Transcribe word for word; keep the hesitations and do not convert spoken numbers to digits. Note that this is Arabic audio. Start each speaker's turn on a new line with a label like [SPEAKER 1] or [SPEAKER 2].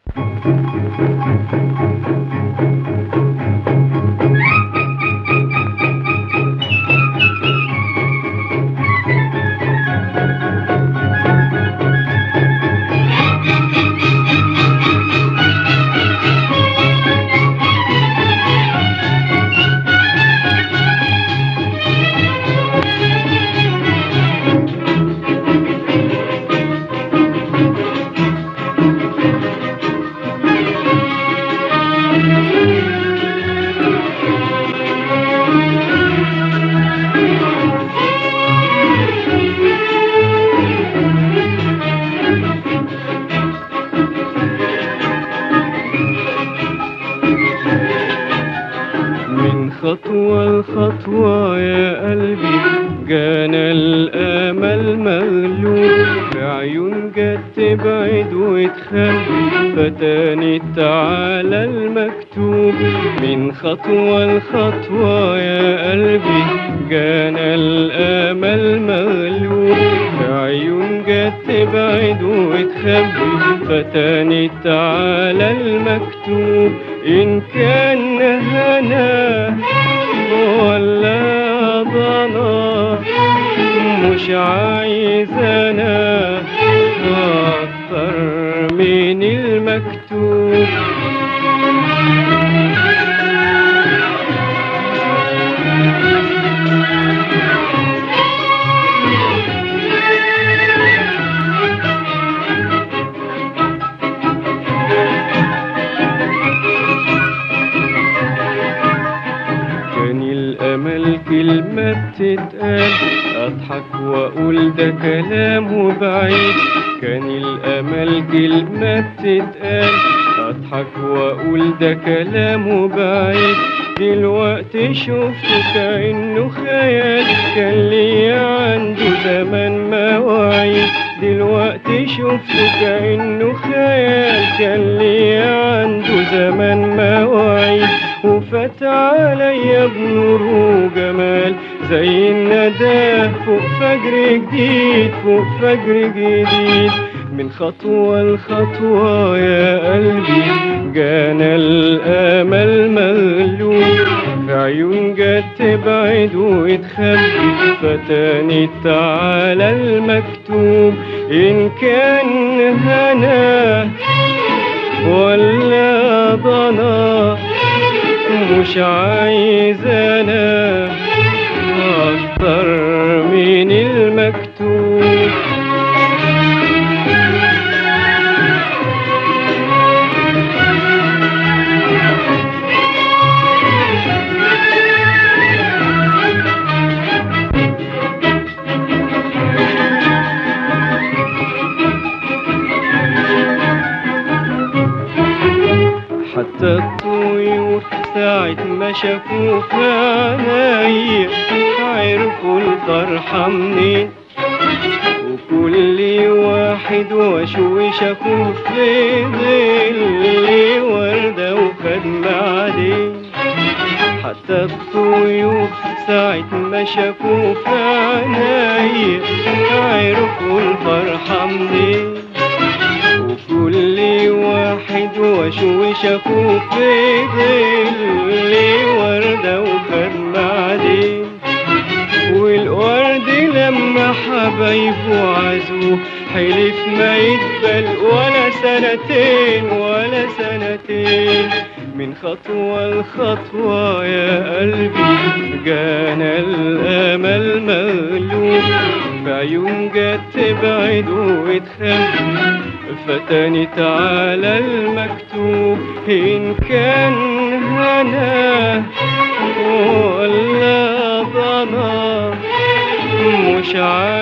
[SPEAKER 1] خطوة الخطوة يا قلبي جانا الأمل مغلوب، بعيون جت تبعد وتخبي فتانت على المكتوب. من خطوة الخطوة يا قلبي جانا الأمل مغلوب، بعيون جت تبعد وتخبي فتانت على المكتوب. إن كان هنا ولا ضنا مش عايز أنا أكتر من المكتوب. الأمل كلمة بتتقال أضحك وأقول ده كلامه بعيد، كان الأمل كلمة بتتقال أضحك وأقول ده كلامه بعيد. دلوقتي شفته كأنه خيال كان ليا عنده زمان مواعيد. دلوقتي شفته كأنه خيال كان ليا عنده زمان مواعيد. وفات عليا بنور وجمال زي الندى فوق فجر جديد فوق فجر جديد. من خطوة لخطوة يا قلبي جانا الأمل مغلوب، في عيون جت تبعد وتخبي فتانت على المكتوب. إن كان هنا ولا ضنا مش عايز أنا أكتر من المكتوب. حتى الطيور ساعة ما شافوا في عينيا عرفوا الفرحة منين، وكل واحد وشو شافوه في ظل وردة وخد معدين. حتى الطيور ساعة ما شافوا في عينيا عرفوا الفرحة منين، وكل واحد وشو شافوه في ظل وردة وخد معدين. والورد لما حبايبه عزوه حلف ما يقبل ولا سنتين ولا سنتين. من خطوة لخطوة يا قلبي جانا الأمل مغلوب، بعيون جت تبعد وتخبي فتانت على المكتوب. إن كان هنا ولا ضنا مش عارف